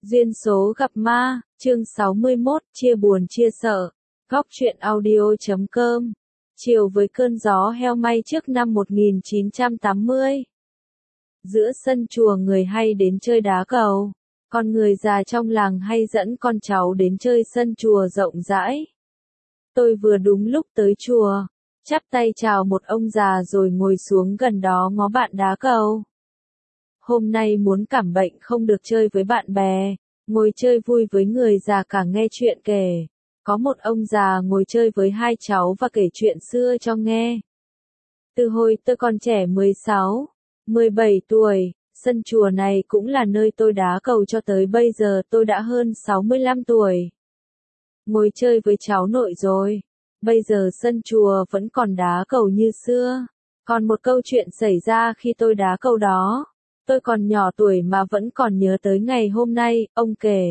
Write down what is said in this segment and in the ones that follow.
Duyên số gặp ma, chương 61, chia buồn chia sợ. Góc truyện audio.com. Chiều với cơn gió heo may trước năm 1980. Giữa sân chùa người hay đến chơi đá cầu, còn người già trong làng hay dẫn con cháu đến chơi sân chùa rộng rãi. Tôi vừa đúng lúc tới chùa, chắp tay chào một ông già rồi ngồi xuống gần đó ngó bạn đá cầu. Hôm nay muốn cảm bệnh không được chơi với bạn bè, ngồi chơi vui với người già cả nghe chuyện kể. Có một ông già ngồi chơi với hai cháu và kể chuyện xưa cho nghe. Từ hồi tôi còn trẻ 16, 17 tuổi, sân chùa này cũng là nơi tôi đá cầu cho tới bây giờ tôi đã hơn 65 tuổi. Ngồi chơi với cháu nội rồi, bây giờ sân chùa vẫn còn đá cầu như xưa. Còn một câu chuyện xảy ra khi tôi đá cầu đó. Tôi còn nhỏ tuổi mà vẫn còn nhớ tới ngày hôm nay, ông kể.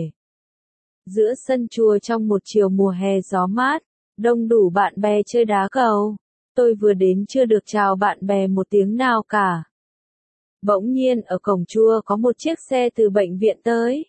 Giữa sân chùa trong một chiều mùa hè gió mát, đông đủ bạn bè chơi đá cầu. Tôi vừa đến chưa được chào bạn bè một tiếng nào cả. Bỗng nhiên ở cổng chùa có một chiếc xe từ bệnh viện tới.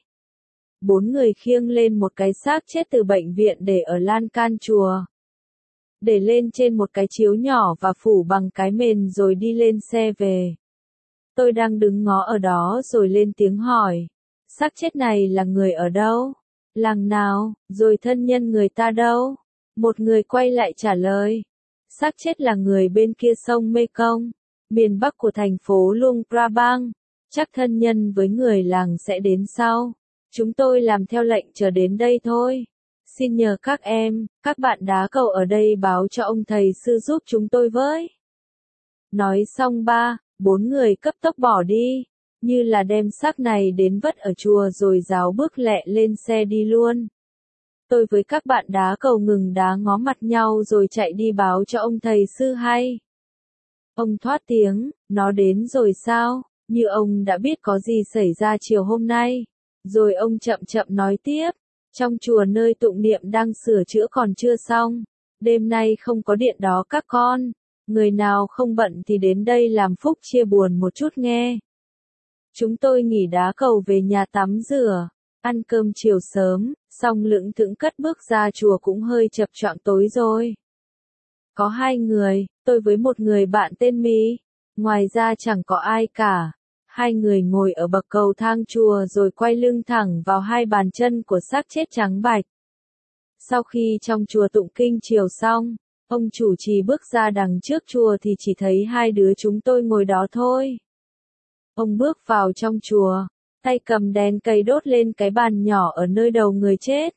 4 người khiêng lên một cái xác chết từ bệnh viện để ở lan can chùa. Để lên trên một cái chiếu nhỏ và phủ bằng cái mền rồi đi lên xe về. Tôi đang đứng ngó ở đó rồi lên tiếng hỏi. Xác chết này là người ở đâu? Làng nào? Rồi thân nhân người ta đâu? Một người quay lại trả lời. Xác chết là người bên kia sông Mekong, miền bắc của thành phố Luang Prabang. Chắc thân nhân với người làng sẽ đến sau. Chúng tôi làm theo lệnh chờ đến đây thôi. Xin nhờ các em, các bạn đá cầu ở đây báo cho ông thầy sư giúp chúng tôi với. Nói xong 4 người cấp tốc bỏ đi, như là đem xác này đến vất ở chùa rồi ráo bước lẹ lên xe đi luôn. Tôi với các bạn đá cầu ngừng đá ngó mặt nhau rồi chạy đi báo cho ông thầy sư hay. Ông thoát tiếng, nó đến rồi sao, như ông đã biết có gì xảy ra chiều hôm nay. Rồi ông chậm chậm nói tiếp, trong chùa nơi tụng niệm đang sửa chữa còn chưa xong, đêm nay không có điện đó các con. Người nào không bận thì đến đây làm phúc chia buồn một chút nghe. Chúng tôi nghỉ đá cầu về nhà tắm rửa, ăn cơm chiều sớm, xong lững thững cất bước ra chùa cũng hơi chập choạng tối rồi. Có 2 người, tôi với một người bạn tên My, ngoài ra chẳng có ai cả. 2 người ngồi ở bậc cầu thang chùa rồi quay lưng thẳng vào 2 bàn chân của xác chết trắng bạch. Sau khi trong chùa tụng kinh chiều xong, ông chủ trì bước ra đằng trước chùa thì chỉ thấy 2 đứa chúng tôi ngồi đó thôi. Ông bước vào trong chùa, tay cầm đèn cầy đốt lên cái bàn nhỏ ở nơi đầu người chết.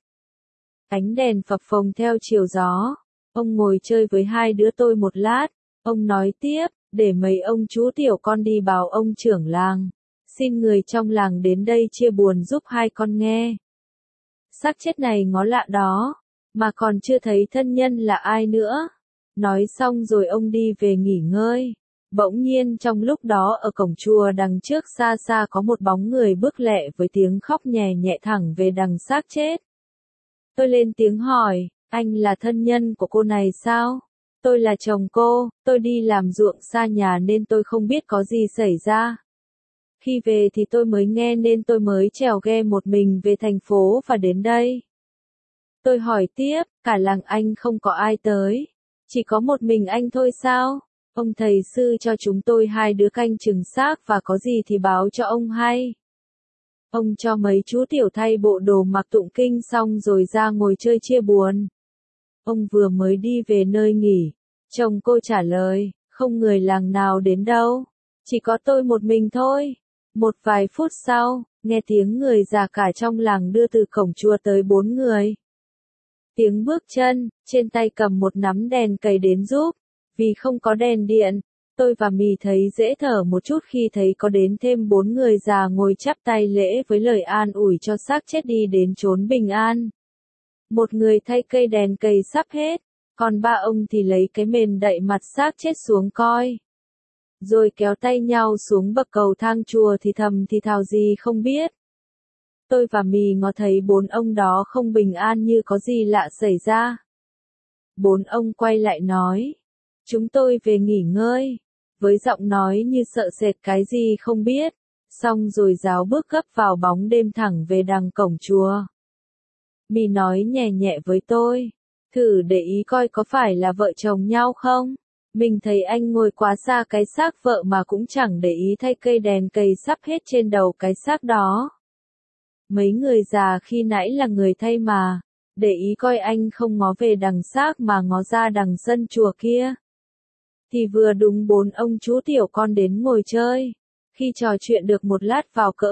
Ánh đèn phập phồng theo chiều gió. Ông ngồi chơi với 2 đứa tôi một lát, ông nói tiếp, để mấy ông chú tiểu con đi bảo ông trưởng làng. Xin người trong làng đến đây chia buồn giúp 2 con nghe. Xác chết này ngó lạ đó, mà còn chưa thấy thân nhân là ai nữa. Nói xong rồi ông đi về nghỉ ngơi. Bỗng nhiên trong lúc đó ở cổng chùa đằng trước xa xa có một bóng người bước lẹ với tiếng khóc nhè nhẹ thẳng về đằng xác chết. Tôi lên tiếng hỏi, anh là thân nhân của cô này sao? Tôi là chồng cô, tôi đi làm ruộng xa nhà nên tôi không biết có gì xảy ra. Khi về thì tôi mới nghe nên tôi mới chèo ghe một mình về thành phố và đến đây. Tôi hỏi tiếp, cả làng anh không có ai tới, chỉ có một mình anh thôi sao? Ông thầy sư cho chúng tôi 2 đứa canh chừng xác và có gì thì báo cho ông hay. Ông cho mấy chú tiểu thay bộ đồ mặc tụng kinh xong rồi ra ngồi chơi chia buồn. Ông vừa mới đi về nơi nghỉ, chồng cô trả lời, không người làng nào đến đâu, chỉ có tôi một mình thôi. Một vài phút sau, nghe tiếng người già cả trong làng đưa từ cổng chùa tới 4 người. Tiếng bước chân, trên tay cầm một nắm đèn cầy đến giúp. Vì không có đèn điện, tôi và Mì thấy dễ thở một chút khi thấy có đến thêm 4 người già ngồi chắp tay lễ với lời an ủi cho xác chết đi đến chốn bình an. Một người thay cây đèn cầy sắp hết, còn 3 ông thì lấy cái mền đậy mặt xác chết xuống coi. Rồi kéo tay nhau xuống bậc cầu thang chùa thì thầm thì thào gì không biết. Tôi và Mì ngó thấy 4 ông đó không bình an như có gì lạ xảy ra. 4 ông quay lại nói. Chúng tôi về nghỉ ngơi, với giọng nói như sợ sệt cái gì không biết. Xong rồi ráo bước gấp vào bóng đêm thẳng về đằng cổng chùa. Mì nói nhẹ nhẹ với tôi, thử để ý coi có phải là vợ chồng nhau không? Mình thấy anh ngồi quá xa cái xác vợ mà cũng chẳng để ý thay cây đèn cầy sắp hết trên đầu cái xác đó. Mấy người già khi nãy là người thay mà, để ý coi anh không ngó về đằng xác mà ngó ra đằng sân chùa kia. Thì vừa đúng 4 ông chú tiểu con đến ngồi chơi. Khi trò chuyện được một lát vào cỡ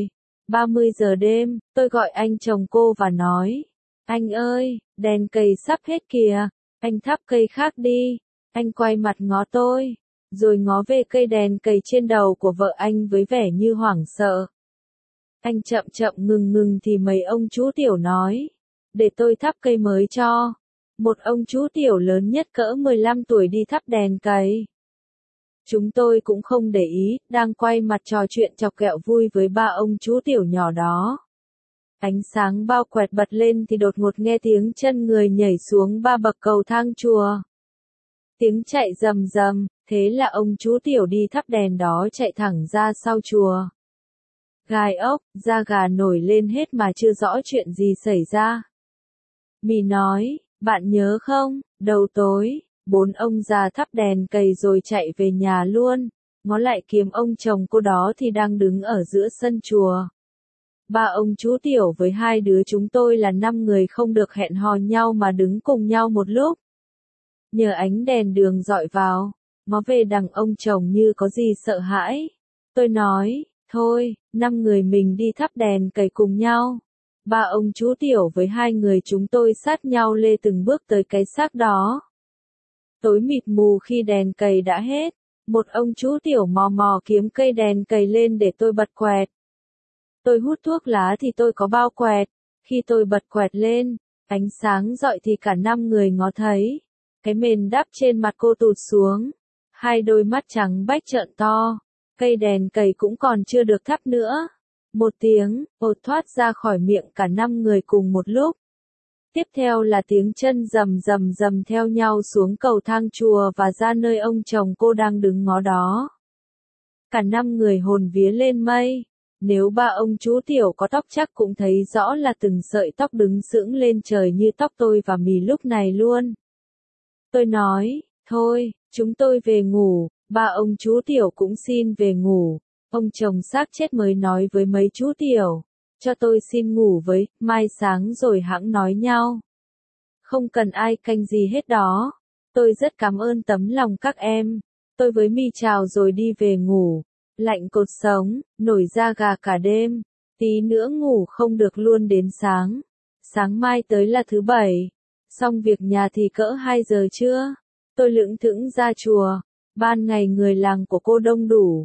30 giờ đêm, tôi gọi anh chồng cô và nói, anh ơi, đèn cầy sắp hết kìa, anh thắp cây khác đi. Anh quay mặt ngó tôi, rồi ngó về cây đèn cầy trên đầu của vợ anh với vẻ như hoảng sợ. Anh chậm chậm ngừng thì mấy ông chú tiểu nói, để tôi thắp cây mới cho. Một ông chú tiểu lớn nhất cỡ 15 tuổi đi thắp đèn cầy. Chúng tôi cũng không để ý, đang quay mặt trò chuyện chọc ghẹo vui với ba ông chú tiểu nhỏ đó. Ánh sáng bao quẹt bật lên thì đột ngột nghe tiếng chân người nhảy xuống 3 bậc cầu thang chùa. Tiếng chạy rầm rầm, thế là ông chú tiểu đi thắp đèn đó chạy thẳng ra sau chùa. Gai ốc, da gà nổi lên hết mà chưa rõ chuyện gì xảy ra. Mì nói, bạn nhớ không, đầu tối, 4 ông già thắp đèn cầy rồi chạy về nhà luôn, ngó lại kiếm ông chồng cô đó thì đang đứng ở giữa sân chùa. Ba ông chú tiểu với 2 đứa chúng tôi là 5 người không được hẹn hò nhau mà đứng cùng nhau một lúc. Nhờ ánh đèn đường dọi vào, ngó về đằng ông chồng như có gì sợ hãi. Tôi nói, thôi, 5 người mình đi thắp đèn cầy cùng nhau. Ba ông chú tiểu với 2 người chúng tôi sát nhau lê từng bước tới cái xác đó. Tối mịt mù khi đèn cầy đã hết, một ông chú tiểu mò mò kiếm cây đèn cầy lên để tôi bật quẹt. Tôi hút thuốc lá thì tôi có bao quẹt, khi tôi bật quẹt lên, ánh sáng rọi thì cả 5 người ngó thấy. Cái mền đắp trên mặt cô tụt xuống, 2 đôi mắt trắng bách trợn to, cây đèn cầy cũng còn chưa được thắp nữa. Một tiếng, ột thoát ra khỏi miệng cả 5 người cùng một lúc. Tiếp theo là tiếng chân rầm rầm rầm theo nhau xuống cầu thang chùa và ra nơi ông chồng cô đang đứng ngó đó. Cả 5 người hồn vía lên mây. Nếu ba ông chú tiểu có tóc chắc cũng thấy rõ là từng sợi tóc đứng sững lên trời như tóc tôi và Mì lúc này luôn. Tôi nói, thôi, chúng tôi về ngủ, ba ông chú tiểu cũng xin về ngủ. Ông chồng xác chết mới nói với mấy chú tiểu, cho tôi xin ngủ với, mai sáng rồi hẵng nói nhau. Không cần ai canh gì hết đó. Tôi rất cảm ơn tấm lòng các em. Tôi với Mì chào rồi đi về ngủ. Lạnh cột sống, nổi da gà cả đêm. Tí nữa ngủ không được luôn đến sáng. Sáng mai tới là thứ 7. Xong việc nhà thì cỡ 2 giờ trưa. Tôi lững thững ra chùa. Ban ngày người làng của cô đông đủ.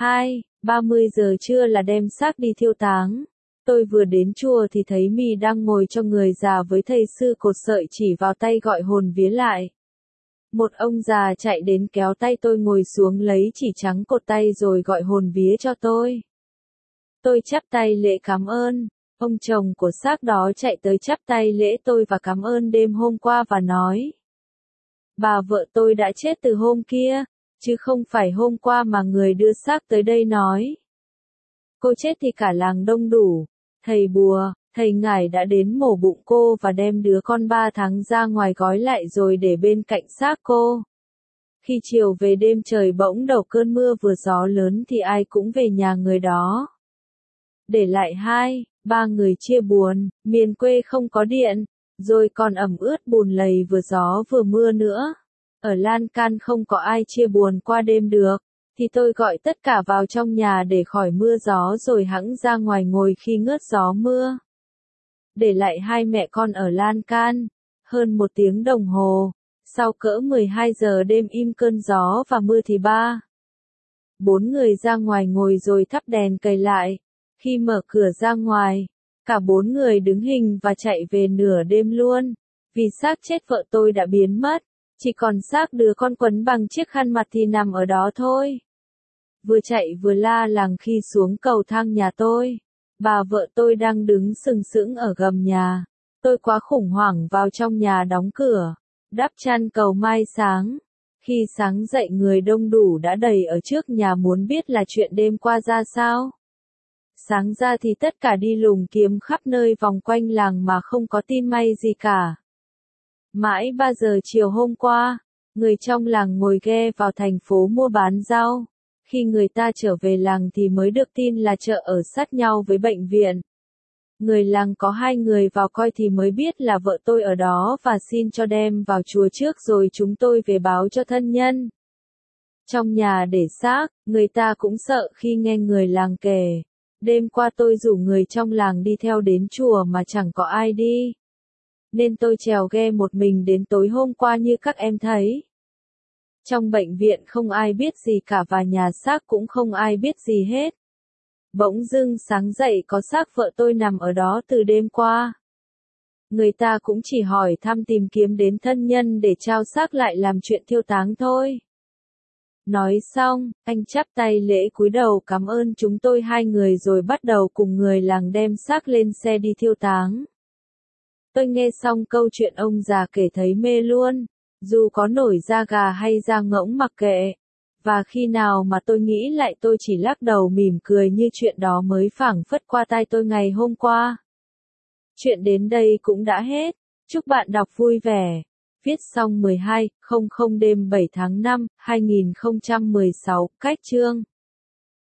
30 giờ trưa là đem xác đi thiêu táng. Tôi vừa đến chùa thì thấy Mì đang ngồi cho người già với thầy sư cột sợi chỉ vào tay gọi hồn vía lại. Một ông già chạy đến kéo tay tôi ngồi xuống lấy chỉ trắng cột tay rồi gọi hồn vía cho tôi. Tôi chắp tay lễ cảm ơn. Ông chồng của xác đó chạy tới chắp tay lễ tôi và cảm ơn đêm hôm qua và nói. Bà vợ tôi đã chết từ hôm kia, chứ không phải hôm qua mà người đưa xác tới đây nói. Cô chết thì cả làng đông đủ. Thầy bùa, thầy ngải đã đến mổ bụng cô và đem đứa con 3 tháng ra ngoài gói lại rồi để bên cạnh xác cô. Khi chiều về đêm trời bỗng đầu cơn mưa vừa gió lớn thì ai cũng về nhà người đó. Để lại 2-3 người chia buồn, miền quê không có điện, rồi còn ẩm ướt bùn lầy vừa gió vừa mưa nữa. Ở lan can không có ai chia buồn qua đêm được, thì tôi gọi tất cả vào trong nhà để khỏi mưa gió rồi hẵng ra ngoài ngồi khi ngớt gió mưa. Để lại 2 mẹ con ở lan can, hơn 1 tiếng đồng hồ, sau cỡ 12 giờ đêm im cơn gió và mưa thì 4 người ra ngoài ngồi rồi thắp đèn cầy lại. Khi mở cửa ra ngoài, cả 4 người đứng hình và chạy về nửa đêm luôn, vì xác chết vợ tôi đã biến mất, chỉ còn xác đứa con quấn bằng chiếc khăn mặt thì nằm ở đó thôi. Vừa chạy vừa la làng khi xuống cầu thang nhà tôi. Bà vợ tôi đang đứng sừng sững ở gầm nhà. Tôi quá khủng hoảng vào trong nhà đóng cửa, đắp chăn cầu mai sáng. Khi sáng dậy người đông đủ đã đầy ở trước nhà muốn biết là chuyện đêm qua ra sao. Sáng ra thì tất cả đi lùng kiếm khắp nơi vòng quanh làng mà không có tin may gì cả. Mãi 3 giờ chiều hôm qua, người trong làng ngồi ghe vào thành phố mua bán rau. Khi người ta trở về làng thì mới được tin là chợ ở sát nhau với bệnh viện. Người làng có 2 người vào coi thì mới biết là vợ tôi ở đó và xin cho đem vào chùa trước rồi chúng tôi về báo cho thân nhân. Trong nhà để xác, người ta cũng sợ khi nghe người làng kể. Đêm qua tôi rủ người trong làng đi theo đến chùa mà chẳng có ai đi. Nên tôi chèo ghe một mình đến tối hôm qua như các em thấy. Trong bệnh viện không ai biết gì cả và nhà xác cũng không ai biết gì hết. Bỗng dưng sáng dậy có xác vợ tôi nằm ở đó từ đêm qua. Người ta cũng chỉ hỏi thăm tìm kiếm đến thân nhân để trao xác lại làm chuyện thiêu táng thôi. Nói xong, anh chắp tay lễ cúi đầu cảm ơn chúng tôi 2 người rồi bắt đầu cùng người làng đem xác lên xe đi thiêu táng. Tôi nghe xong câu chuyện ông già kể thấy mê luôn, dù có nổi da gà hay da ngỗng mặc kệ. Và khi nào mà tôi nghĩ lại tôi chỉ lắc đầu mỉm cười như chuyện đó mới phảng phất qua tai tôi ngày hôm qua. Chuyện đến đây cũng đã hết. Chúc bạn đọc vui vẻ. Viết xong 12:00 đêm 7 tháng 5, 2016, cách chương.